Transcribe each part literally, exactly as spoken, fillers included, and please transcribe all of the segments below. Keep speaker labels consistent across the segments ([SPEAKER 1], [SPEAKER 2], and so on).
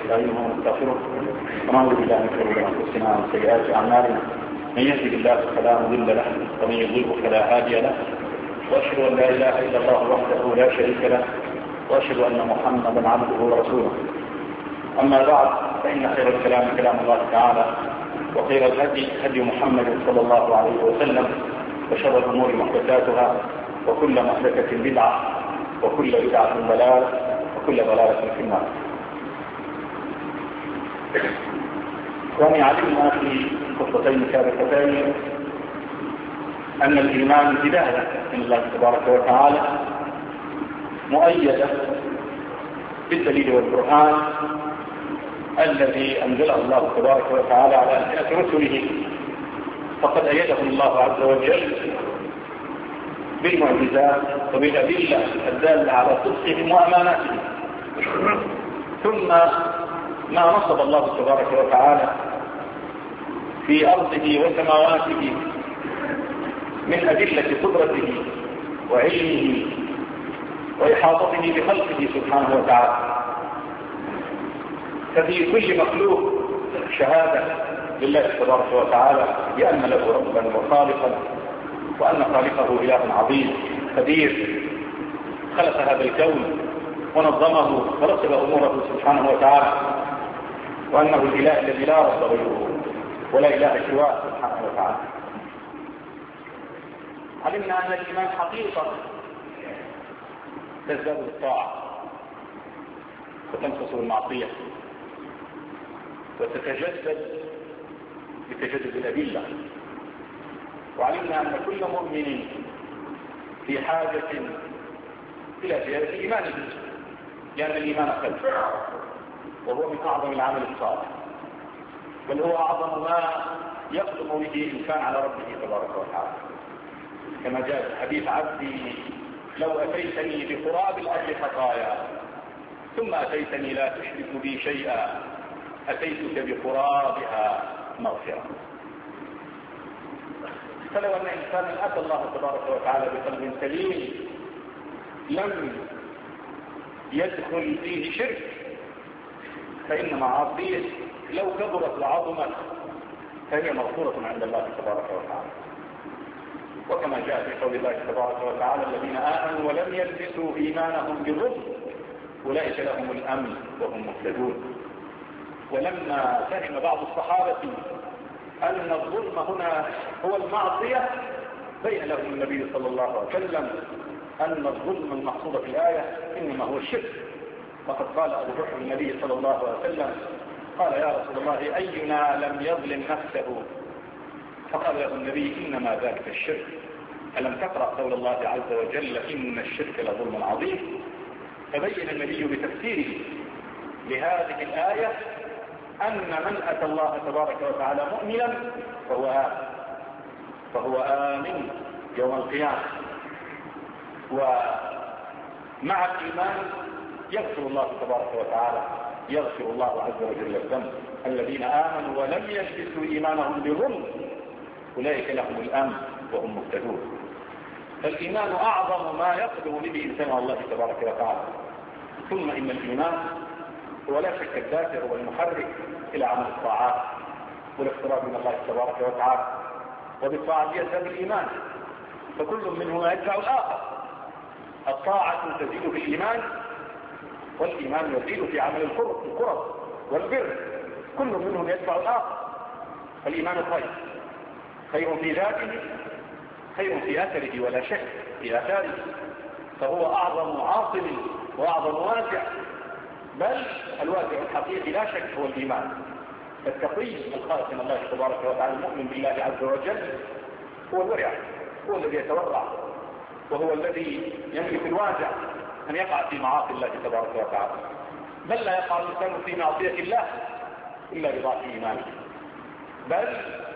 [SPEAKER 1] ونستعينه ونستغفره ونعوذ بالله من شرور انفسنا ومن سيئات اعمالنا من يهده الله فلا مضل له ومن يضلل فلا هادي له واشهد ان لا اله الا الله وحده لا شريك له واشهد ان محمدا عبده ورسوله. اما بعد فان خير الكلام كلام الله تعالى وخير الهدي هدي محمد صلى الله عليه وسلم وشر الامور محدثاتها وكل محدثه بدعه وكل بدعه ضلاله وكل ضلاله في النار. ومن علمنا في خطتين سابقتين أن الإيمان هداية من الله تبارك وتعالى مؤيدة بالدليل والبرهان الذي أنزله الله تبارك وتعالى على ألسنة رسله، فقد أيده الله عز وجل بالمعجزات وبالأدلة الدالة على صدقهم وأماناتهم. ثم ما نصب الله تبارك وتعالى في أرضه وسماواته من أدلة قدرته وعلمه وإحاطته بخلقه سبحانه وتعالى. ففي كل مخلوق شهادة لله تبارك وتعالى بأن له ربا وخالقا وأن خالقه إله عظيم قدير خلق هذا الكون ونظمه ورتب أموره سبحانه وتعالى، وأنه الإله الذي لا رب غيره ولا إله سواه سبحانه وتعالى. علمنا أن الإيمان حقيقة تزداد بالطاعة وتنقص بالمعصية وتتجدد بتجدد الأدلة. وعلمنا أن كل مؤمن في حاجة إلى زيادة إيمانه، لأن الإيمان قلب وهو من أعظم العمل الصالح، بل هو أعظم ما يقدم به الإنسان على ربه تبارك وتعالى، كما جاء في حديث عبدي لو أتيتني بقراب الأرض خطايا ثم أتيتني لا تشرك بي شيئا أتيتك بقرابها مغفرة. فلو أن إنسانا أتى الله تبارك وتعالى بقلب سليم لم يدخل فيه شرك، فإن معاصيه لو كبرت وعظمت فهي مغفورة عند الله تبارك وتعالى. وكما جاء في قول الله تبارك وتعالى الذين آمنوا ولم يلبسوا إيمانهم بالظلم أولئك لهم الأمن وهم مهتدون. ولما فهم بعض الصحابة أن الظلم هنا هو المعصية بين لهم النبي صلى الله عليه وسلم أن الظلم المقصود في الآية إنما هو الشرك. وقد قال أبو بكر النبي صلى الله عليه وسلم قال يا رسول الله أينا لم يظلم نفسه؟ فقال له النبي إنما ذلك الشرك. ألم تقرأ قول الله عز وجل إن الشرك لظلم عظيم؟ فبين النبي بتفسيره لهذه الآية أن من أتى الله تبارك وتعالى مؤمنا فهو آمن فهو آمن يوم القيامة. ومع الإيمان يغفر الله تبارك وتعالى يغفر الله عز وجل الذنب. الذين آمنوا ولم يلبسوا إيمانهم بظلم أولئك لهم الأمن وهم مهتدون. فالإيمان أعظم ما يقدم به إنسان الله تبارك وتعالى. ثم إن الإيمان هو لا شك الدافع والمحرك إلى عمل الطاعات والاقتراب من الله تبارك وتعالى، وبالطاعة يزداد الإيمان، فكل منهما يدفع الآخر. الطاعة تزيد في الإيمان والإيمان يزيد في عمل القرب والبر، كل منهم يدفع الآخر. فالإيمان خير خير في ذاته خير في أثره ولا شك في آثاره، فهو أعظم عاصم وأعظم واسع، بل الواسع الحقيقي لا شك هو الإيمان. فالتقي الخالق من الله تبارك وتعالى المؤمن بالله عز وجل هو الورع، هو الذي يتورع، وهو الذي يملك الواسع أن يقع في معاصي الله تبارك وتعالى، بل لا يقع الإنسان في معصية الله إلا بضعف إيمانه، بل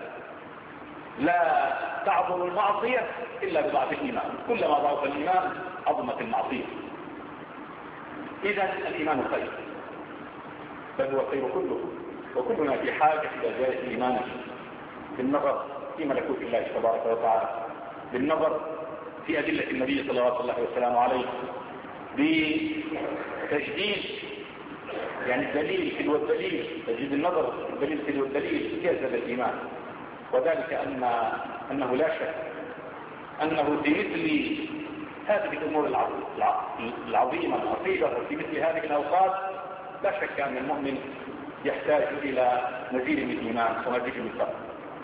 [SPEAKER 1] لا تعظم المعصية إلا بضعف الإيمان. كلما ضعف الإيمان عظمت المعصية. إذن الإيمان خير، بل هو خير كله، وكلنا في حاجة إلى زيادة إيمانه بالنظر في ملكوت الله تبارك وتعالى، بالنظر في أدلة النبي صلى الله عليه وسلم عليه، بتجديد يعني الدليل تلو الدليل، تجد النظر الدليل تلو الدليل يزداد الإيمان. وذلك أن أنه لا شك أنه في مثل هذه الأمور العظيمة العصيبة وفي مثل هذه الأوقات لا شك أن المؤمن يحتاج إلى مزيد من الإيمان ومزيد من الصبر.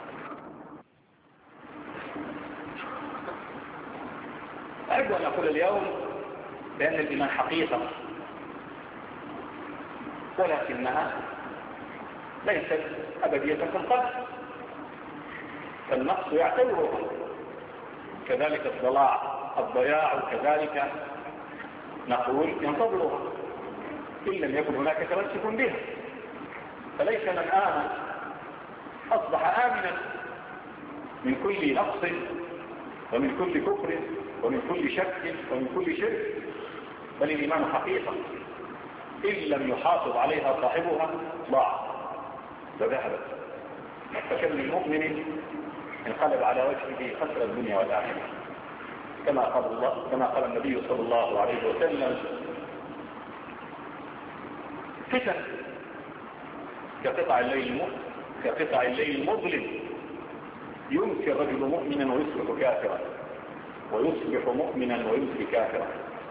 [SPEAKER 1] أرجو أن أقول اليوم بأن الإيمان حقيقة، ولكنها ليست أبدية في القلب، فالنقص يعتبرها، كذلك الضلاع الضياع كذلك نقول ينتظرها إن لم يكن هناك تمسك بها. فليس من آمن أصبح آمنا من كل نقص ومن كل كفر ومن كل شك ومن كل شرك، بل الإيمان حقيقة إن لم يحافظ عليها صاحبها ضاع وذهبت. فكم من مؤمن انقلب على وجهه خسر الدنيا والآخرة، كما قال الله كما قال النبي صلى الله عليه وسلم: فتن كقطع الليل كقطع الليل المظلم يمسي الرجل مؤمنا ويصبح كافرا ويصبح مؤمنا ويمسي كافرا.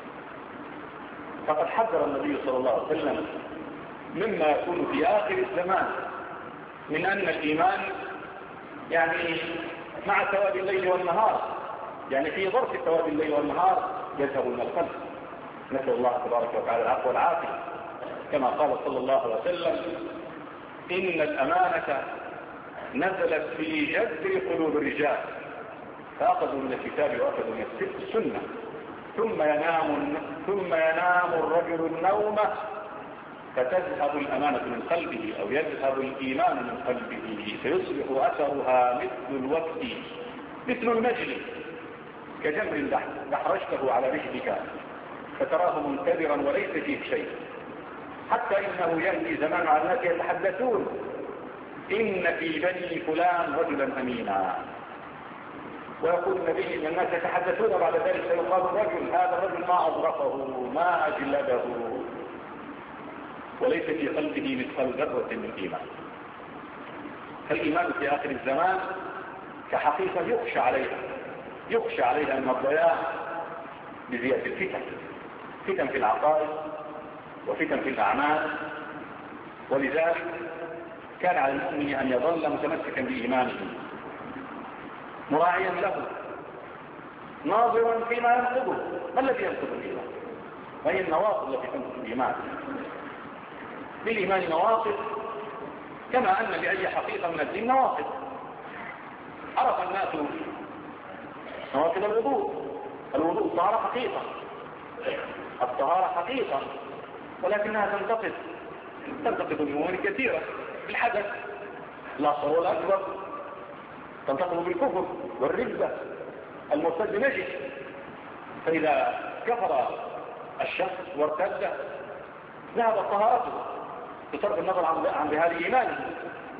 [SPEAKER 1] فقد حذر النبي صلى الله عليه وسلم مما يكون في آخر الزمان من أن الإيمان يعني مع سواد الليل والنهار، يعني في ظرف سواد الليل والنهار يذهب من القلب. نسأل الله تبارك وتعالى العفو والعافية، كما قال صلى الله عليه وسلم: إن الأمانة نزلت في جذر قلوب الرجال فأخذوا من الكتاب وأخذوا من السنة، ثم ينام ثم ينام الرجل النوم فتذهب الأمانة من قلبه أو يذهب الإيمان من قلبه فيصبح أثرها مثل الوقت مثل المجل كجمر دحرجته على رجلك فتراه منكدرا وليس فيه شيء، حتى إنه يأتي زمان على الناس يتحدثون: إن في بني فلان رجلا أمينا. ويقول النبي إن الناس يتحدثون بعد ذلك فيقال: الرجل هذا الرجل ما أضرقه ما أجلده وليس في قلبه مثقال ذرة من إيمان. فالإيمان في آخر الزمان كحقيقة يخشى عليها يخشى عليها من الضياع بزيادة الفتن، فتن في العقائد وفتن في الأعمال. ولذلك كان على المؤمن أن يظل متمسكا بإيمانه مراعيا له ناظرا فيما ينقضه. ما الذي ينقض الإيمان؟ وهي النواقض التي تنقض الإيمان. للإيمان نواقض كما أن لأي حقيقة من الدين نواقض. عرف الناس نواقض الوضوء. الوضوء الطهارة حقيقة، الطهارة حقيقة، ولكنها تنتقض تنتقض بأمور كثيرة. بالحدث الأصغر والأكبر، تنتقض بالكفر والردة. المرتد نجس، فإذا كفر الشخص وارتد ذهبت طهارته بصرف النظر عن ذهاب إيمانه.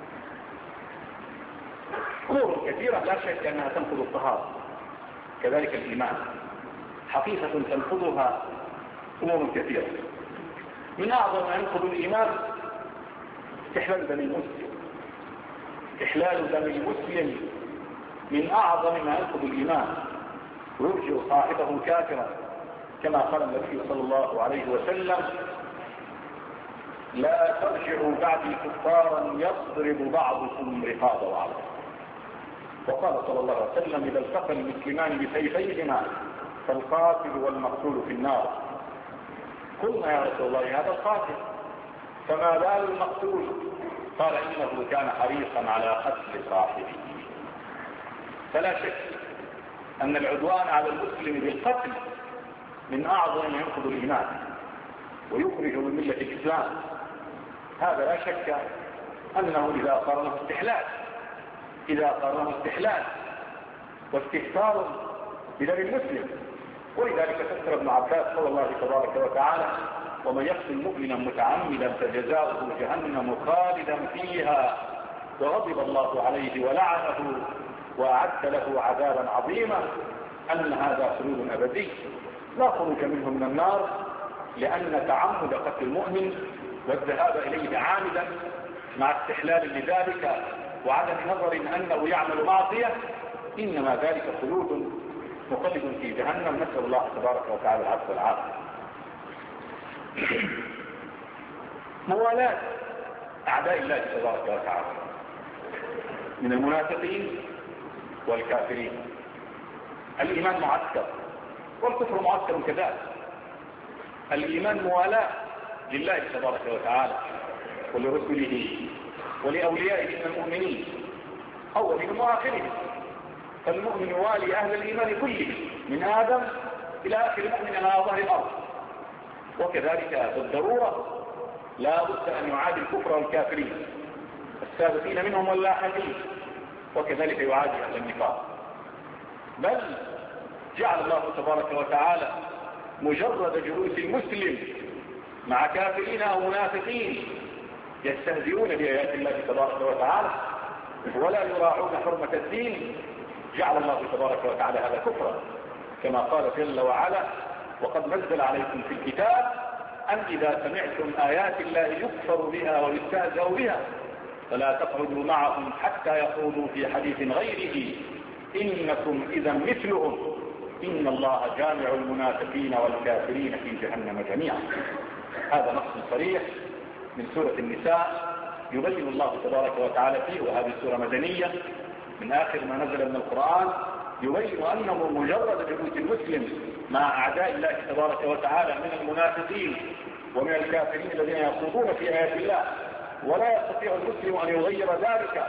[SPEAKER 1] أمور كثيرة لا شك أنها تنقض الطهارة. كذلك الإيمان حقيقة تنقضها أمور كثيرة. من أعظم ما ينقض الإيمان استحلال دم المسلم. استحلال دم المسلم من أعظم ما ينقض الإيمان ويرجع صاحبه كافرا، كما قال النبي صلى الله عليه وسلم: لا ترجعوا بعدي كفارا يضرب بعضكم رقاب بعض. وقال صلى الله عليه وسلم: إذا التقى المسلمان بسيفيهما فالقاتل والمقتول في النار. قلنا: يا رسول الله هذا القاتل، فما بال المقتول؟ قال: إنه كان حريصا على قتل صاحبه. فلا شك أن العدوان على المسلم بالقتل من أعظم ما ينقض الإيمان ويخرج من ملة الإسلام. هذا لا شك أنه إذا قارنه استحلال إذا قارنه استحلال واستهتار بدم المسلم. ولذلك فسر ابن عباس قول الله تبارك وتعالى: ومن يقتل مؤمنا متعمدا فجزاؤه جهنم خالدا فيها وغضب الله عليه ولعنه وأعد له عذابا عظيما. أن هذا خلود أبدي لا خروج منه من النار، لأن تعمد قتل المؤمن والذهاب إليه عامدا مع استحلال لذلك وعدم نظر أنه يعمل معصية، إنما ذلك خلود مخلد في جهنم، نسأل الله تبارك وتعالى العفو والعافية. موالاة أعداء الله تبارك وتعالى من المنافقين والكافرين. الإيمان معسكر والكفر معسكر كذلك. الإيمان موالاة لله تبارك وتعالى ولرسله ولأوليائه من المؤمنين أولهم وآخرهم. فالمؤمن يوالي أهل الإيمان كلهم من آدم إلى آخر مؤمن على ظهر الأرض. وكذلك بالضرورة لا بد أن يعادي الكفر والكافرين السابقين منهم واللاحقين، وكذلك يعادي أهل النفاق. بل جعل الله تبارك وتعالى مجرد جلوس المسلم مع كافرين أو منافقين يستهزئون بآيات الله تبارك وتعالى ولا يراعون حرمة الدين، جعل الله تبارك وتعالى هذا كفرا، كما قال جل وعلا: وقد نزل عليكم في الكتاب أن إذا سمعتم آيات الله يكفر بها ويستهزأ بها فلا تقعدوا معهم حتى يخوضوا في حديث غيره إنكم إذا مثلهم إن الله جامع المنافقين والكافرين في جهنم جميعا. هذا نص صريح من سورة النساء يبين الله تبارك وتعالى فيه، وهذه سورة مدنية من آخر ما نزل من القرآن، يبين أنه مجرد جلوس المسلم مع أعداء الله تبارك وتعالى من المنافقين ومن الكافرين الذين يخوضون في آيات الله، ولا يستطيع المسلم أن يغير ذلك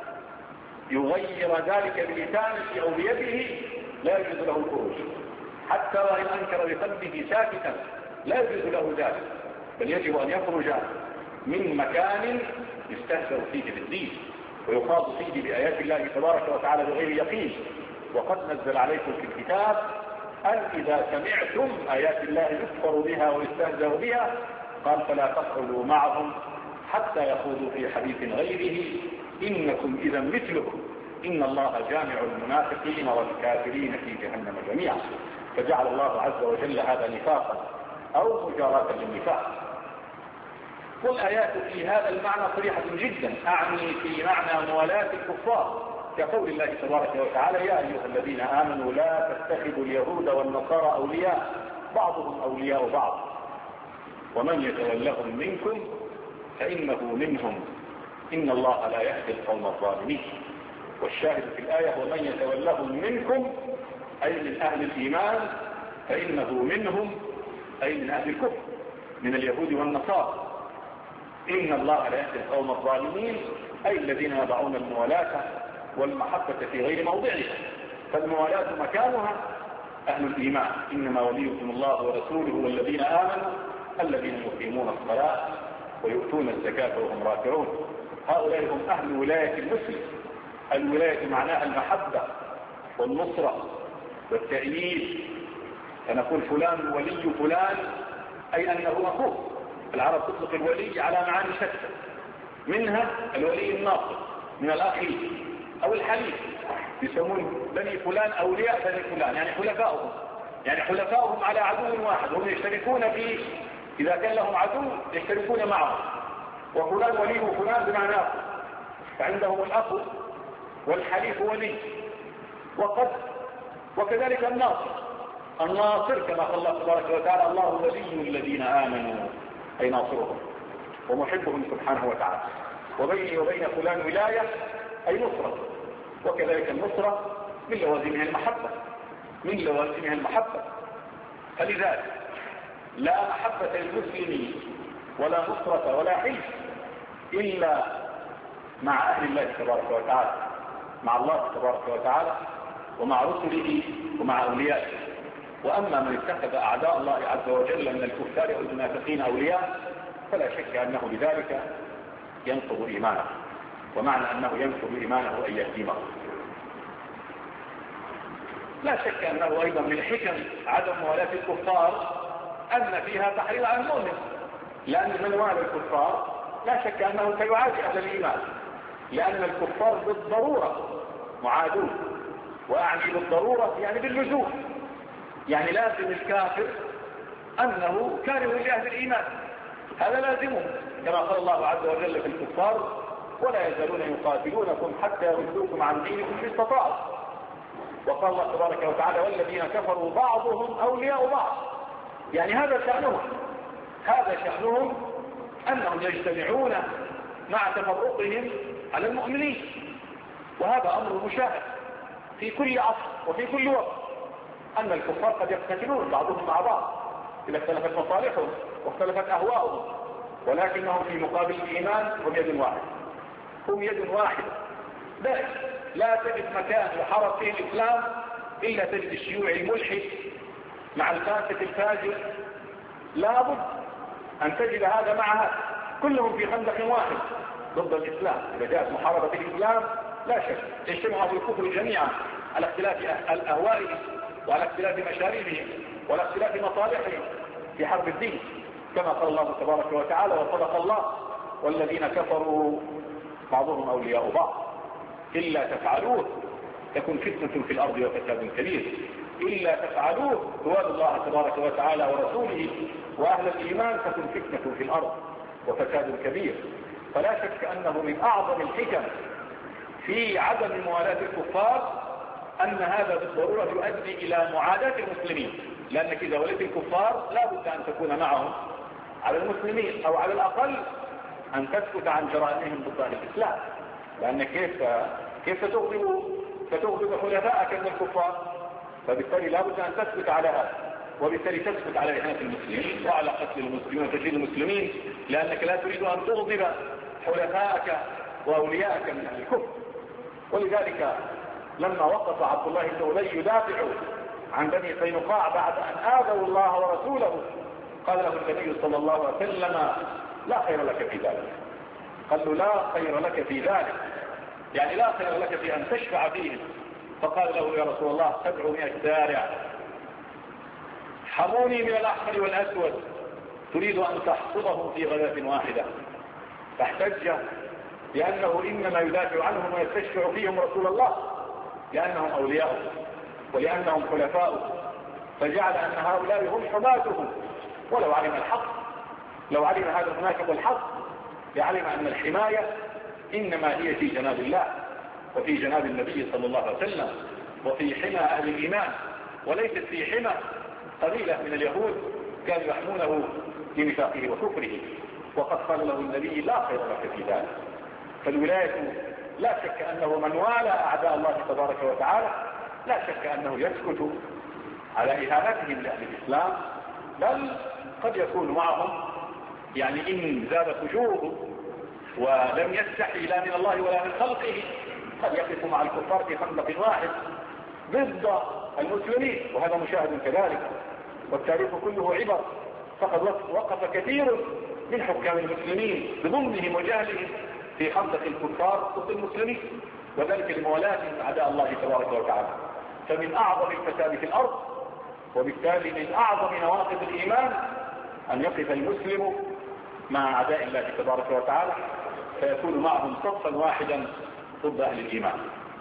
[SPEAKER 1] يغير ذلك بلسانه أو بيده، لا يجوز له الخروج حتى وإن أنكر بقلبه ساكتا، لا يجوز له ذلك، بل يجب أن يخرج من مكان يستهزأ فيه بالدين ويخاض فيه بآيات الله تبارك وتعالى بغير يقين. وقد نزل عليكم في الكتاب أن إذا سمعتم آيات الله يكفر بها ويستهزأ بها قال فلا تقعدوا معهم حتى يخوضوا في حديث غيره إنكم إذا مثلهم إن الله جامع المنافقين والكافرين في جهنم جميعا. فجعل الله عز وجل هذا نفاقا أو مجاراة للنفاق. والآيات في هذا المعنى صريحة جدا، أعني في معنى موالاة الكفار، كقول الله تبارك وتعالى: يا أيها الذين آمنوا لا تتخذوا اليهود والنصارى أولياء بعضهم أولياء بعض ومن يتولهم منكم فإنه منهم إن الله لا يهدي القوم الظالمين. والشاهد في الآية: ومن يتولهم منكم أي من أهل الإيمان فإنه منهم أي من أهل الكفر من اليهود والنصارى. إن الله لا يهدي القوم الظالمين أي الذين يضعون الموالاة والمحبة في غير موضعها. فالموالاة مكانها أهل الإيمان: إنما وليكم الله ورسوله والذين آمنوا الذين يقيمون الصلاة ويؤتون الزكاة وهم راكعون. هؤلاء هم أهل ولاية المسلم. الولاية معناها المحبة والنصرة والتأييد، فنقول فلان ولي فلان أي أنه أخوه. العرب تطلق الولي على معاني شتى، منها الولي الناصر من الأخي أو الحليف، يسمون بني فلان أولياء بني فلان، يعني حلفاؤهم يعني حلفاؤهم على عدو واحد، هم يشتركون في إذا كان لهم عدو يشتركون معه. وفلان ولي فلان بمعنى أخو، فعندهم الأخ والحليف ولي. وقد وكذلك الناصر الناصر كما قال الله تبارك وتعالى: الله ولي الذين آمنوا أي ناصرهم ومحبهم سبحانه وتعالى. وبيني وبين فلان ولاية أي نصرة. وكذلك النصرة من لوازمها المحبة من لوازمها المحبة فلذلك لا محبة للمسلم ولا نصرة ولا حلف إلا مع أهل الله تبارك وتعالى، مع الله تبارك وتعالى ومع رسله ومع أوليائه. وأما من اتخذ أعداء الله عز وجل من الكفار والمنافقين أولياء فلا شك أنه بذلك ينقض إيمانه، ومعنى أنه ينقض إيمانه أن يهدمه. لا شك أنه أيضا من حكم عدم موالاة الكفار أن فيها تحرير على المؤمن، لأن من والى الكفار لا شك أنه سيعادي أهل الإيمان، لأن الكفار بالضرورة معادون. وأعني بالضرورة يعني باللزوم، يعني لازم الكافر أنه كاره لأهل الإيمان، هذا لازمه كما قال الله عز وجل في الكفار ولا يزالون يقاتلونكم حتى يردوكم عن دينكم إن استطاعوا. وقال الله تبارك وتعالى والذين كفروا بعضهم أولياء بعض، يعني هذا شأنهم هذا شأنهم أنهم يجتمعون مع تفرقهم على المؤمنين، وهذا أمر مشاهد في كل عصر وفي كل وقت، أن الكفار قد يقتتلون بعضهم مع بعض إذا اختلفت مصالحهم واختلفت أهواؤهم، ولكنهم في مقابل الإيمان هم يد واحد هم يد واحدة. بل لا تجد مكان يحارب فيه الإسلام إلا تجد الشيوعي الملحد مع الفاسق الفاجر، لابد أن تجد هذا مع هذا، كلهم في خندق واحد ضد الإسلام. إذا جاءت محاربة الإسلام لا شك يجتمع في الكفر جميعا على اختلاف أهوائهم وعلى اختلاف مشاريبهم وعلى اختلاف مصالحهم في حرب الدين، كما قال الله تبارك وتعالى وصدق الله والذين كفروا بعضهم أولياء بعض إلا تفعلوه تكون فتنة في الأرض وفساد كبير. إلا تفعلوه توالوا الله تبارك وتعالى ورسوله وأهل الإيمان تكون فتنة في الأرض وفساد كبير. فلا شك أنه من أعظم الحكم في عدم موالاة الكفار أن هذا بالضرورة يؤدي إلى معاداة المسلمين، لأنك إذا وليت الكفار لا بد أن تكون معهم على المسلمين، أو على الأقل أن تسكت عن جرائمهم ضد الإسلام، لأن كيف كيف ستغضب ستغضب حلفائك من الكفار؟ فبالتالي لا بد أن تسكت على هذا، وبالتالي تسكت على إهانة المسلمين وعلى قتل المسلمين وتجهيل المسلمين، لأنك لا تريد أن تغضب حلفائك وأوليائك من أهل الكفر. ولذلك لما وقف عبد الله بن أبي يدافع عن بني قينقاع بعد أن آذوا الله ورسوله قال له النبي صلى الله عليه وسلم لا خير لك في ذلك. قال له لا خير لك في ذلك، يعني لا خير لك في أن تشفع فيهم. فقال له يا رسول الله سبعمائة دارع حموني من الأحمر والأسود تريد أن تحصدهم في غداة واحدة. فاحتج لأنه إنما يدافع عنهم ويستشفع فيهم رسول الله لأنهم أولياءه ولأنهم خلفاؤه، فجعل أن هؤلاء هم حماته. ولو علم الحق لو علم هذا المنافق الحق لعلم أن الحماية إنما هي في جناب الله وفي جناب النبي صلى الله عليه وسلم وفي حمى أهل الإيمان، وليست في حمى قليلة من اليهود كانوا يحمونه لنفاقه وكفره. وقد قال له النبي لا خير لك في ذلك. فالولاية لا شك أنه من والى أعداء الله تبارك وتعالى لا شك أنه يسكت على إهانتهم لأهل الإسلام، بل قد يكون معهم يعني إن زاد فجوره ولم يستحي لا من الله ولا من خلقه قد يقف مع الكفار في خندق واحد ضد المسلمين، وهذا مشاهد كذلك والتاريخ كله عبر. فقد وقف كثير من حكام المسلمين بظلمهم وجهلهم في خندق الكفار ضد المسلمين، وذلك لموالاتهم أعداء الله تبارك وتعالى. فمن أعظم الفساد في الأرض وبالتالي من أعظم نواقض الإيمان أن يقف المسلم مع أعداء الله تبارك وتعالى فيكون معهم صفا واحدا ضد أهل الإيمان.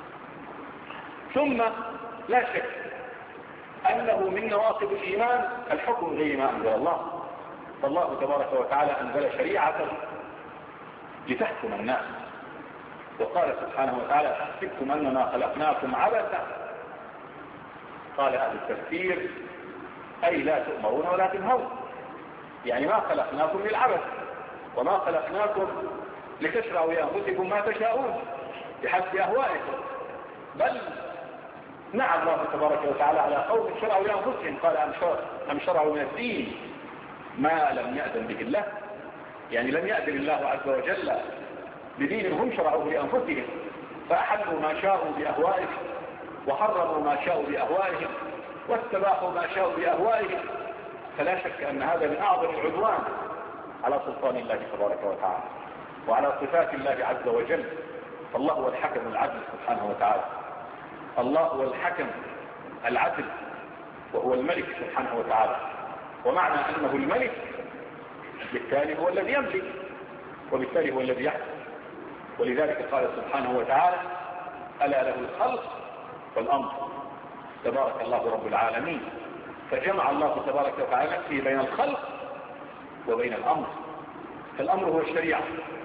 [SPEAKER 1] ثم لا شك أنه من نواقض الإيمان الحكم غير ما أنزل الله. فالله تبارك وتعالى أنزل شريعة لتحكم الناس، وقال سبحانه وتعالى أحسبتم أننا خلقناكم عبثا. قال أهل التفسير أي لا تؤمرون ولا تنهون، يعني ما خلقناكم للعبث وما خلقناكم لتشرعوا لأنفسكم ما تشاءون بحسب أهوائكم، بل نعم الله تبارك وتعالى على قوم شرعوا لأنفسهم. قال أم شرعوا من الدين ما لم يأذن به الله، يعني لم يأذن الله عز وجل بدين هم شرعوه لأنفسهم، فأحلوا ما شاءوا بأهوائهم وحرموا ما شاءوا بأهوائهم واستباحوا ما شاءوا بأهوائهم. فلا شك أن هذا من أعظم العدوان على سلطان الله تبارك وتعالى وعلى صفات الله عز وجل. الله هو الحكم العدل سبحانه وتعالى، الله هو الحكم العدل وهو الملك سبحانه وتعالى، ومعنى أنه الملك بالتالي هو الذي يملك وبالتالي هو الذي يحكم. ولذلك قال سبحانه وتعالى ألا له الخلق والأمر تبارك الله رب العالمين. فجمع الله تبارك وتعالى فيه بين الخلق وبين الأمر، فالأمر هو الشريعة،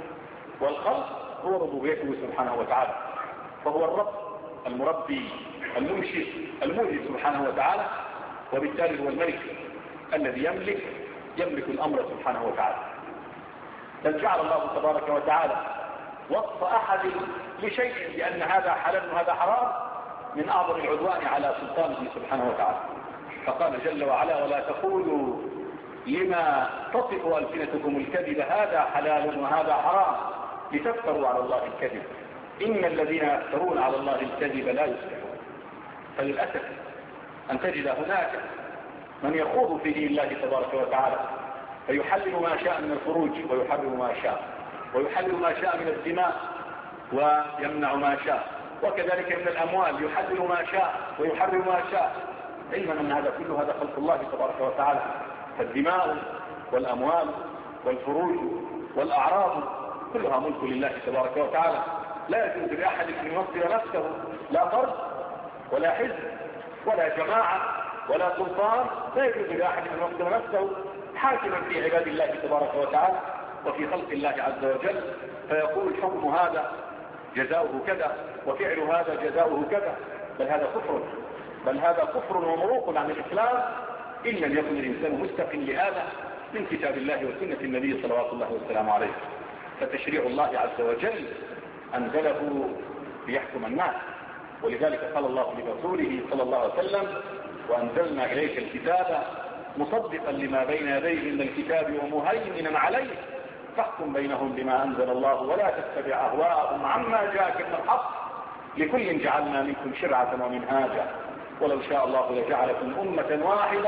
[SPEAKER 1] والخلق هو ربوبيته سبحانه وتعالى، فهو الرب المربي المنشئ الموجد سبحانه وتعالى، وبالتالي هو الملك الذي يملك يملك الأمر سبحانه وتعالى. بل جعل الله تبارك وتعالى وصف أحد لشيء بأن هذا حلال وهذا حرام من أعظم العدوان على سلطانه سبحانه وتعالى، فقال جل وعلا: ولا تقولوا لما تصف ألسنتكم الكذب هذا حلال وهذا حرام لتفتروا على الله الكذب إن الذين يفترون على الله الكذب لا يفلحون. فللأسف أن تجد هناك من يخوض في دين الله تبارك وتعالى فيحلل ما شاء من الخروج ويحرم ما شاء، ويحلل ما شاء من الدماء ويمنع ما شاء، وكذلك من الأموال يحلل ما شاء ويحرم ما شاء، علما أن هذا كله هذا خلق الله تبارك وتعالى. فالدماء والأموال والفروج والأعراض كلها ملك لله تبارك وتعالى، لا يجوز لأحد أن ينصر نفسه، لا فرد ولا حزب ولا جماعة ولا سلطان، لا يجوز لأحد أن ينصر نفسه حاكما في عباد الله تبارك وتعالى وفي خلق الله عز وجل، فيقول حكم هذا جزاؤه كذا وفعل هذا جزاؤه كذا. بل هذا كفر، بل هذا كفر ومروق عن الإسلام إن لم يكن الإنسان مستقيم لهذا من كتاب الله وسنة النبي صلوات الله والسلام عليه. فتشريع الله عز وجل أنزله ليحكم الناس، ولذلك قال الله لرسوله صلى الله عليه وسلم: وأنزلنا إليك الكتاب مصدقا لما بين يديه من الكتاب ومهيمنا عليه فاحكم بينهم بما أنزل الله ولا تتبع أهواءهم عما جاءك من الحق لكل جعلنا منكم شرعة ومنهاجا ولو شاء الله لجعلكم أمة واحدة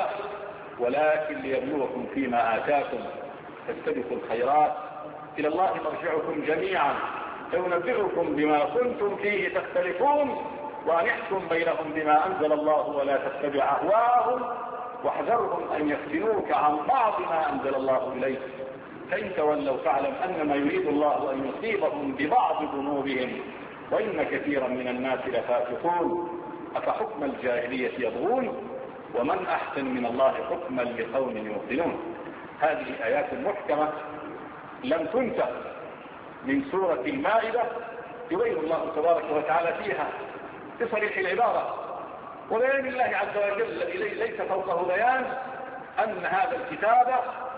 [SPEAKER 1] ولكن ليبلوكم فيما آتاكم فاستبقوا الخيرات إلى الله مرجعكم جميعا فينبئكم بما كنتم فيه تختلفون وأن يحكم بينهم بما أنزل الله ولا تتبع أهواءهم واحذرهم أن يفتنوك عن بعض ما أنزل الله إليك فإن تولوا فاعلم أنما يريد الله أن يصيبهم ببعض ذنوبهم وإن كثيرا من الناس لفاسقون أفحكم الجاهلية يبغون ومن أحسن من الله حكما لقوم يوقنون. هذه آيات محكمة لم تنسخ من سورة المائدة يبين الله تبارك وتعالى فيها بصريح العبارة وبيان الله عز وجل الذي ليس فوقه بيان أن هذا الكتاب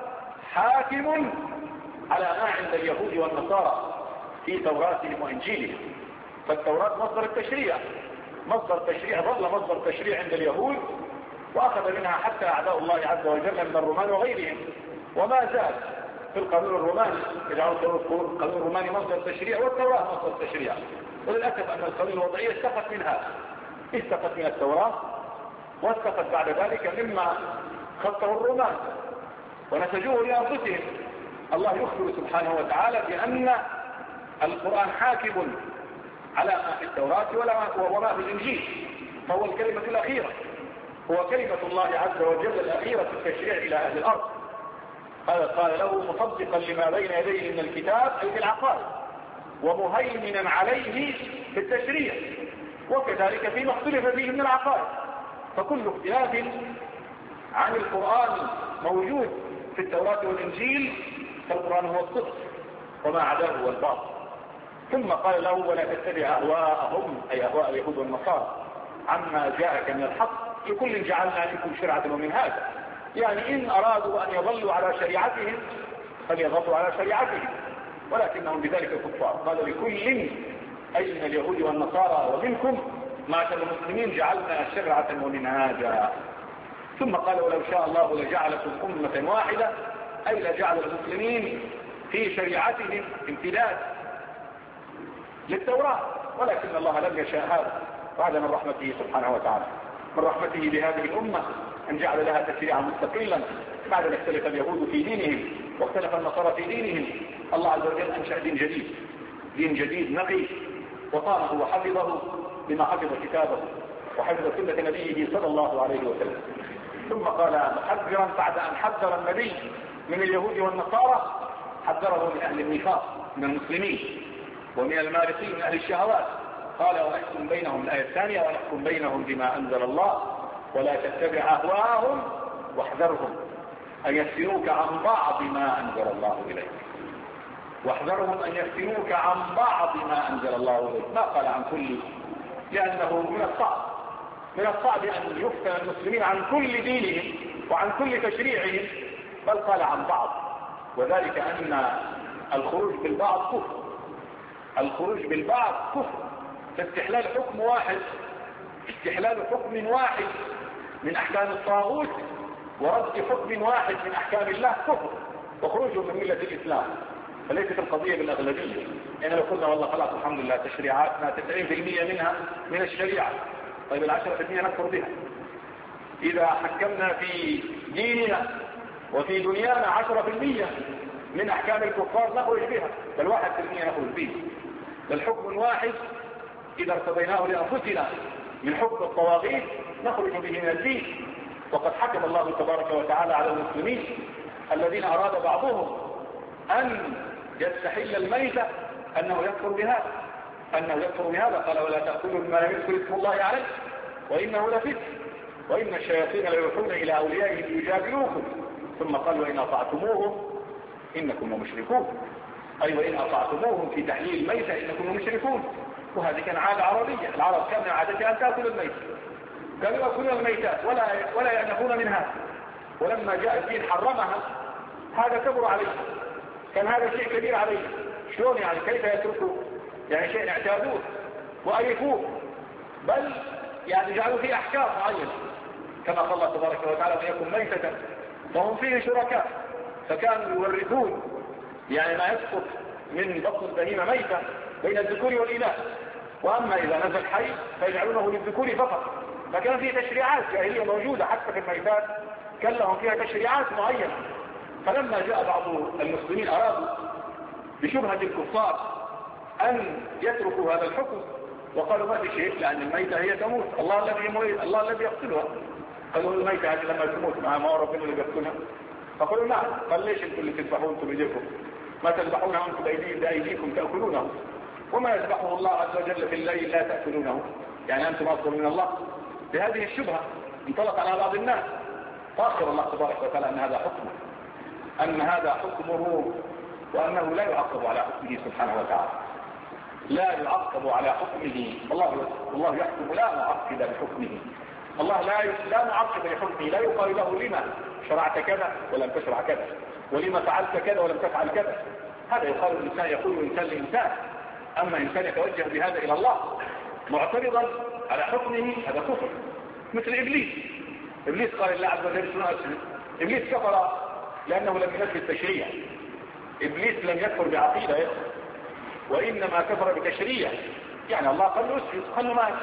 [SPEAKER 1] حاكم على ما عند اليهود والنصارى في توراتهم وإنجيلهم. فالتوراة مصدر التشريع، مصدر تشريع ظل مصدر تشريع عند اليهود وأخذ منها حتى أعداء الله عز وجل من الرومان وغيرهم، وما زال في القانون الروماني يجعل القانون الروماني مصدر تشريع والتوراة مصدر تشريع. وللأسف أن القانون الوضعية استفت منها، استفت من التوراة واستفت بعد ذلك مما خطه الرومان ونسجوه لأنفسهم. الله يخبر سبحانه وتعالى بأن القرآن حاكم على ما في التوراة وما في الإنجيل، فهو الكلمة الأخيرة، هو كلمة الله عز وجل الأخيرة في التشريع إلى أهل الأرض. هذا قال له مصدقا لما بين يديه من الكتاب أي في العقائد ومهيمنا عليه في التشريع وكذلك فيما اختلف فيه من العقائد. فكل اختلاف عن القرآن موجود في التوراة والإنجيل فالقرآن هو الصدق وما عداه هو الباطل. ثم قال له ولا تتبع أهواءهم أي أهواء اليهود والنصارى عما جاءك من الحق لكل جعلنا لكم شرعة ومنهاجا، يعني إن أرادوا أن يظلوا على شريعتهم فليظلوا على شريعتهم ولكنهم بذلك كفار. قال لكل أي من اليهود والنصارى ومنكم معشر المسلمين جعلنا شرعة ومنهاجا. ثم قال ولو شاء الله لجعلكم أمة واحدة أي لجعل المسلمين في شريعتهم امتداد للتوراة، ولكن الله لم يشاء هذا بعد من رحمته سبحانه وتعالى. من رحمته بهذه الأمة أن جعل لها تشريعا مستقلا بعد أن اختلف اليهود في دينهم واختلف النصارى في دينهم. الله عز وجل أنشأ دين جديد، دين جديد نقي وطانه وحفظه بما حفظ كتابه وحفظ سنة نبيه صلى الله عليه وسلم. ثم قال محذرا بعد أن حذر النبي من اليهود والنصارى حذره من أهل النفاق من المسلمين ومن المارقين من أهل الشهوات. قال ونحكم بينهم الآية الثانية ونحكم بينهم بما أنزل الله ولا تتبع أهواءهم واحذرهم أن يفتنوك عن بعض ما أنزل الله إليك، واحذرهم أن يفتنوك عن بعض ما أنزل الله إليك. ما قال عن كل، لأنه من الصعب من الصعب أن يفتن المسلمين عن كل دينهم وعن كل تشريعهم، بل قال عن بعض، وذلك أن الخروج بالبعض كفر. الخروج بالبعض كفر. فاستحلال حكم واحد استحلال حكم واحد من أحكام الطاغوت ورد حكم واحد من أحكام الله كفر وخروج من ملة الإسلام. فليست القضية بالأغلبية. يعني لو قلنا والله خلاص الحمد لله تشريعاتنا تسعين بالمئة منها من الشريعة، طيب العشرة بالمئة نكفر بها. إذا حكمنا في ديننا وفي دنيانا عشرة بالمئة من أحكام الكفار نخرج بها، بل واحد بالمئة نخرج به. بل حكم واحد إذا ارتضيناه لأنفسنا من حكم الطواغيت نخرج به من الدين. وقد حكم الله تبارك وتعالى على المسلمين الذين أراد بعضهم أن يستحل الميتة أنه يكفر بهذا أنه يكفر بهذا قال ولا تأكلوا مما لم يذكر اسم الله عليه وإنه لفسق وإن الشياطين ليوحون إلى أوليائهم يجادلوكم ثم قال وإن أطعتموهم إنكم لمشركون، أي وإن أطعتموهم في تحليل الميتة إنكم لمشركون. وهذه كان عادة عربية. العرب كان من عادتها أن تأكل الميتة، كانوا يأكلون الميتات ولا ولا يأنفون منها. ولما جاء الدين حرمها هذا كبر عليه، كان هذا شيء كبير عليه. شلون يعني كيف يتركوا يعني شيء اعتادوه وألفوه، بل يعني جعلوا فيه أحكام معينة كما قال الله تبارك وتعالى ويكن ميتة فهم فيه شركاء. فكانوا يورثون يعني ما يسقط من بطن البهيمة ميتة بين الذكور والإناث، وأما إذا نزل حي فيجعلونه للذكور فقط. فكان فيه تشريعات جاهلية موجودة حتى في الميتات كان لهم فيها تشريعات معينة. فلما جاء بعض المسلمين أرادوا بشبهة الكفار أن يتركوا هذا الحكم وقالوا ما في شيء لأن الميتة هي تموت، الله الذي يموت الله الذي يقتلها. قالوا الميتة هذه لما تموت مع ما ربنا اللي يقتلها. فقالوا نعم. قال ليش انتم اللي تذبحون انتم بيديكم؟ ما تذبحونه انتم بأيديكم تأكلونه، وما يذبحه الله عز وجل في الليل لا تأكلونه، يعني أنتم أفضل من الله. بهذه الشبهة انطلق على بعض الناس، فأخبر الله تبارك وتعالى أن هذا حكمه أن هذا حكمه وأنه لا يعقب على حكمه سبحانه وتعالى، لا يعقب على حكمه. الله الله يحكم لا معقب لحكمه. الله لا لا معقب لحكمه، لا يقال له لما شرعت كذا ولم تشرع كذا، ولما فعلت كذا ولم تفعل كذا. هذا يقال الإنسان يقول الإنسان لإنسان. أما إنسان يتوجه بهذا إلى الله معترضا على حكمه هذا كفر. مثل إبليس. إبليس قال الله عز وجل شنو أسلم؟ إبليس كفر لأنه لم ينفذ التشريع. إبليس لم يكفر بعقيدة وإنما كفر بتشريع. يعني الله قال له اسجد قال له ماشي.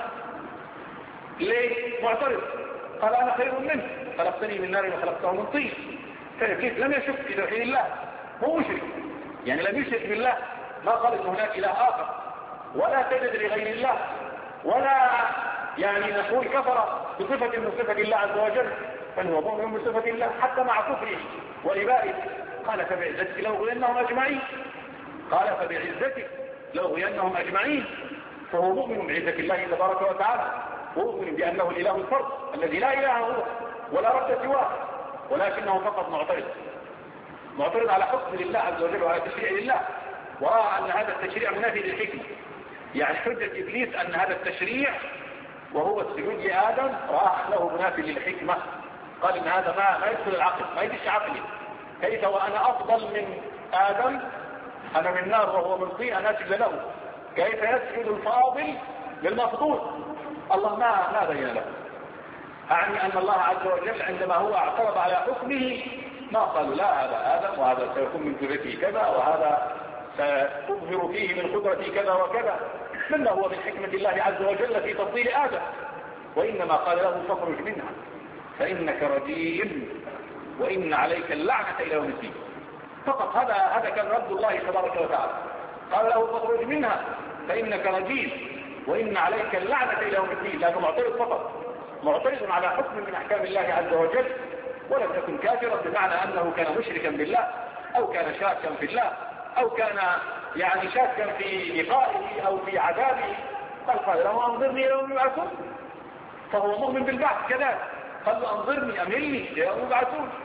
[SPEAKER 1] ليه؟ معترض. قال أنا خير منه خلقتني من نار وخلقته من طين. فإبليس لم يشك في توحيد الله، هو مشرك يعني لم يشرك بالله. ما قال إن هناك إله آخر ولا تجد لغير الله، ولا يعني نقول كفر بصفة من صفة الله عز وجل، بل هو مؤمن بصفة الله حتى مع كفره وإبائه. قال فبعزتك لأغوينهم أجمعين قال فبعزتك لأغوينهم أجمعين. فهو مؤمن بعزة الله تبارك وتعالى، مؤمن بأنه الإله الفرد الذي لا إله هو ولا رب سواه، ولكنه فقط معترض معترض على حكم لله عز وجل وعلى تشريع لله، ورأى أن هذا التشريع منافي للحكمة. يعني حجة إبليس أن هذا التشريع وهو السجود لآدم رأى أنه منافي للحكمة. قال إن هذا ما, ما يدخل العقل، ما يدش عقلي. كيف وأنا أفضل من آدم، أنا من نار وهو من طين، أنا أسجد له. كيف يسجد الفاضل للمفضول؟ الله ما ما بين له. أعني أن الله عز وجل عندما هو اعترض على حكمه ما قال لا هذا آدم وهذا سيكون من ذريته كذا وهذا سأظهر فيه من قدرتي كذا وكذا. مما هو من حكمة الله عز وجل في تفضيل آدم، وإنما قال له فاخرج منها فإنك رجيم وإن عليك اللعنة إلى يوم الدين. فقط هذا هذا كان رد الله تبارك وتعالى. قال له فاخرج منها فإنك رجيم وإن عليك اللعنة إلى يوم الدين. لأنه معترض فقط، معترض على حكم من أحكام الله عز وجل، ولم يكن كافرا بمعنى أنه كان مشركا بالله أو كان شاكا في الله أو كان يعني شاكا في لقائه أو في عذابه. قال قال له أنظرني يوم يبعثون، فهو مؤمن بالبعث كذلك. قال له أنظرني أمهلني يوم يبعثون.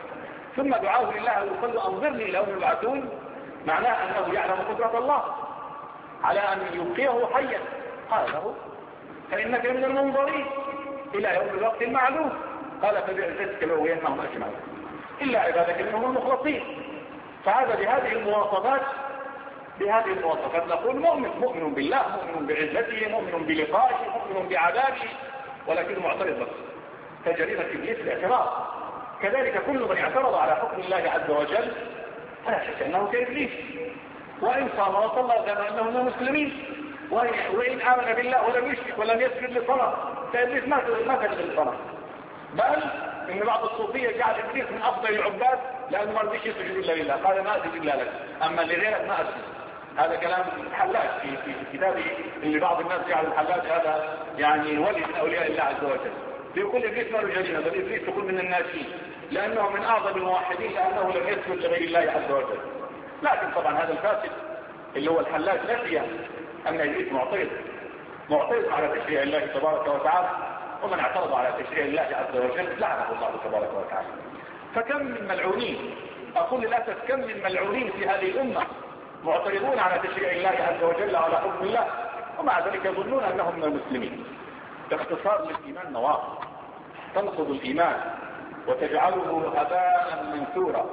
[SPEAKER 1] ثم دعاه لله ويقول له انظرني الى يوم يبعثون، معناه انه يعلم قدرة الله على ان يبقيه حيا. قال له فانك من المنظرين الى يوم الوقت المعلوم. قال فبعزتك لأغوينهم اجمعين الا عبادك منهم المخلصين. فهذا بهذه المواصفات بهذه المواصفات نقول مؤمن، مؤمن بالله، مؤمن بعزته، مؤمن بلقائه، مؤمن بعذابه، ولكنه معترض بس كجريمة ابليس الاعتراض. كذلك كل من اعترض على حكم الله عز وجل فلا شك انه كابليس، وان صام وصلى كما انه من المسلمين، وان امن بالله ولم يشرك ولم يسجد لصنم فابليس ما ما سجد للصنم. بل ان بعض الصوفيه جعل ابليس من افضل العباد لانه ما رضيش يسجد الا لله، قال ما اسجد الا لك، اما لغيرك ما اسجد. هذا كلام الحلاج في في كتابه اللي بعض الناس جعل الحلاج هذا يعني ولي من اولياء الله عز وجل. بيقول ابليس ما له جريمه، بل ابليس يكون من الناسين لانه من اعظم الموحدين لانه لم يسجد لغير الله عز وجل. لكن طبعا هذا الفاسد اللي هو الحلاج نسي ان ابليس معترض معترض على تشريع الله تبارك وتعالى، ومن اعترض على تشريع الله عز وجل لعنه الله تبارك وتعالى. فكم من ملعونين، اقول للاسف كم من ملعونين في هذه الامه معترضون على تشريع الله عز وجل وعلى حكم الله، ومع ذلك يظنون انهم من المسلمين. باختصار للايمان نواقض تنقض الايمان وتجعله هباء منثورا.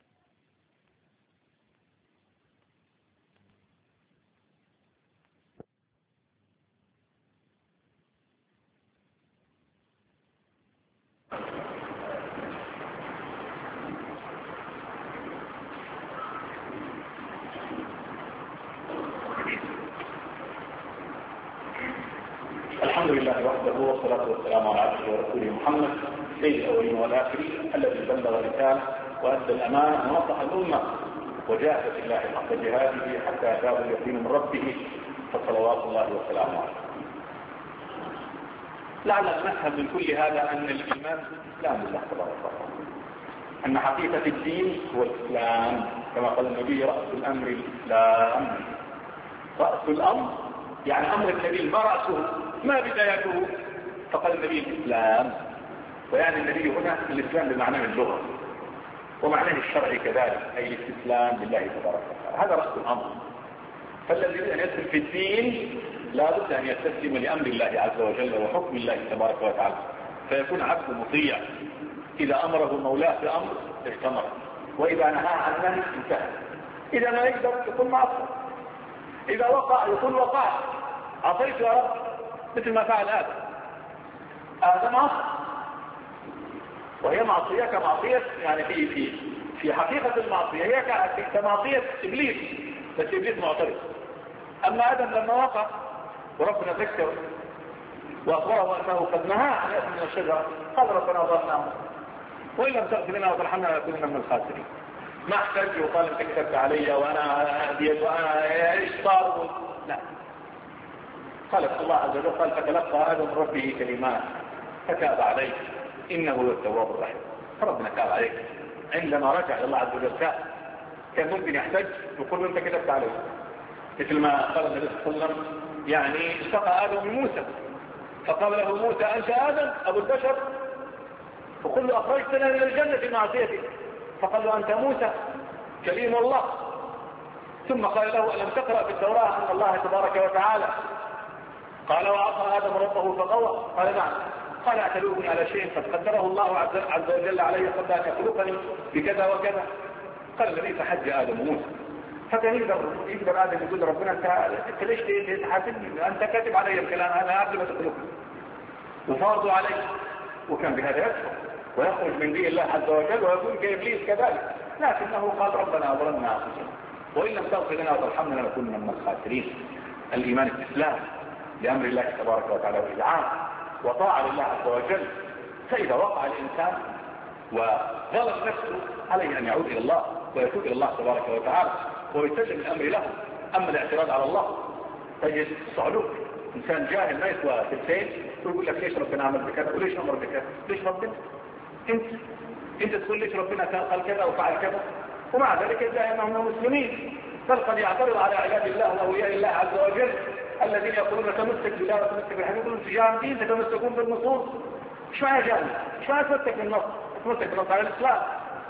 [SPEAKER 1] الحمد لله وحده والصلاة والسلام على عبده ورسوله محمد سيد الأولين والآخرين الذي بلغ الرسالة وأدى الأمانة ونصح الأمة وجاهد في الله حق جهاده حتى أتاه اليقين من ربه فصلوات الله وسلامه عليه. لعلنا نفهم من كل هذا أن الإيمان إسلام الله تبارك وتعالى، أن حقيقة الدين هو الإسلام كما قال النبي رأس الأمر الإسلام. رأس الأمر يعني أمر النبي ما رأسه ما بدايته، فقال النبي الإسلام، ويعني النبي هنا الإسلام بمعنى اللغة ومعناه الشرعي كذلك أي الاستسلام لله تبارك وتعالى. هذا رأس الأمر. فالذي يريد أن يدخل في الدين لا بد أن يستسلم لأمر الله عز وجل وحكم الله تبارك وتعالى، فيكون عبد مطيع. إذا أمره مولاه بأمر استمر، وإذا نهى عن نهي انتهى. إذا ما يقدر يكون معصر، إذا وقع يكون وقع. عصيت يا رب مثل ما فعل آدم. آدم عصر، وهي معصية كمعصية يعني في في في حقيقة المعصية هي كمعصية إبليس، بس إبليس معترض. أما آدم لما وقع وربنا ذكر وأخبره أنه قد نهى عن يأكل من الشجرة قال ربنا ظلمنا وإن لم تغفر لنا وترحمنا لنكونن من الخاسرين. ما احتاج وقال انت كتبت علي وانا هديت وانا ايش صار، لا. قال الله عز وجل قال فتلقى آدم من ربه كلمات فتاب عليه انه هو التواب الرحيم. فربنا تاب عليه عندما رجع الى الله عز وجل. تاب كان ممكن يحتاج يقول انت كتبت عليه، مثل ما قال النبي صلى الله عليه وسلم يعني استقى آدم من موسى فقال له موسى انت آدم ابو البشر وقل له اخرجتنا من الجنة معصيتك، فقال له أنت موسى كليم الله. ثم قال له ألم تقرأ في التوراة أن الله تبارك وتعالى قال وعصى آدم ربه فغوى؟ قال نعم. قال أتلومني على شيء قد قدره الله عز وجل علي قبل أن يخلقني بكذا وكذا؟ قال النبي فحج آدم موسى. فكان يقدر يقدر آدم يقول ربنا أنت ليش تحاسبني؟ أنت كاتب علي الكلام أنا قبل ما تخلقني وفرضوا علي، وكان بهذا يكفر ويخرج من دين الله عز وجل ويكون كإبليس كذلك. لكنه قال ربنا أضرنا أنفسنا وإن لم تغفر لنا وترحمنا لنكون من الخاسرين. الإيمان الاستسلام لأمر الله تبارك وتعالى والإذعان وطاعة لله عز وجل. فإذا وقع الإنسان وظلم نفسه عليه أن يعود إلى الله ويتوب إلى الله تبارك وتعالى ويتجه الأمر له. أما الاعتراض على الله تجد صعلوك إنسان جاهل ما يسوى تلتين ويقول لك ليش ربنا عمل بكذا وليش أمر بكذا؟ ليش ربنا؟ انت انت تقول ليش ربنا قال كذا وفعل كذا؟ ومع ذلك يدعي انهم مسلمين، بل قد يعترض على عباد الله واولياء الله عز وجل الذين يقولون تمسك بالله وتمسك بالحديث، يقولون في جاهلين تتمسكون بالنصوص. ايش معنى جاهل؟ ايش معنى تمسك بالنص؟ تمسك بالنص على الاسلام.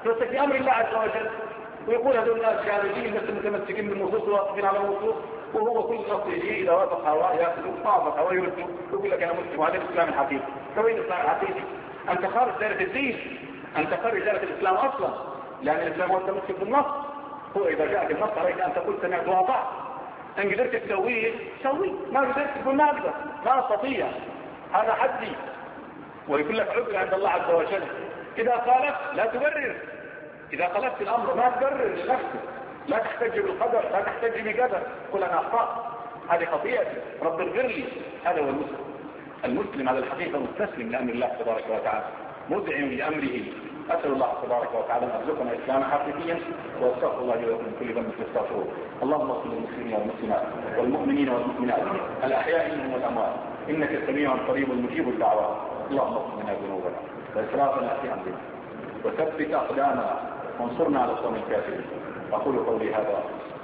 [SPEAKER 1] يمسك بأمر الله عز وجل، ويقول هذول الناس شاردين بس متمسكين بالنصوص واقفين على النصوص، وهو كل نص يجي إذا وافق هواه يأخذه، ما وافق هواه يرده، يقول لك أنا مسلم وهذا الإسلام الحقيقي. فوين الإسلام الحقيقي؟ أنت خارج دائرة الدين، أنت خارج دائرة الإسلام أصلا، لأن الإسلام هو التمسك بالنص. هو إذا جاءك النص عليك أن تقول سمعت وأطعت، إن قدرت تسويه سويه، ما قدرت تقول ما أقدر ما أستطيع، هذا حدي، ويقول لك عذر عند الله عز وجل. إذا خالفت لا تبرر، إذا خالفت الأمر ما تبرر لنفسك، لا تحتج بالقدر، لا تحتج بقدر، قل أنا أخطأت هذه خطيئتي رب اغفر لي. هذا هو المسلم. المسلم على الحقيقة مستسلم لأمر الله تبارك وتعالى، مذعن لأمره. أسأل الله تبارك وتعالى أن يرزقنا إسلاما حقيقيا، واستغفر الله لي ولكم من كل ذنب فاستغفروه. اللهم اغفر للمسلمين والمسلمات والمؤمنين والمؤمنات الأحياء منهم والأموات، إنك سميع قريب مجيب الدعوات. اللهم اغفر لنا ذنوبنا وإسرافنا في أمرنا، وثبت أقدامنا وانصرنا على القوم الكافرين. أقول قولي هذا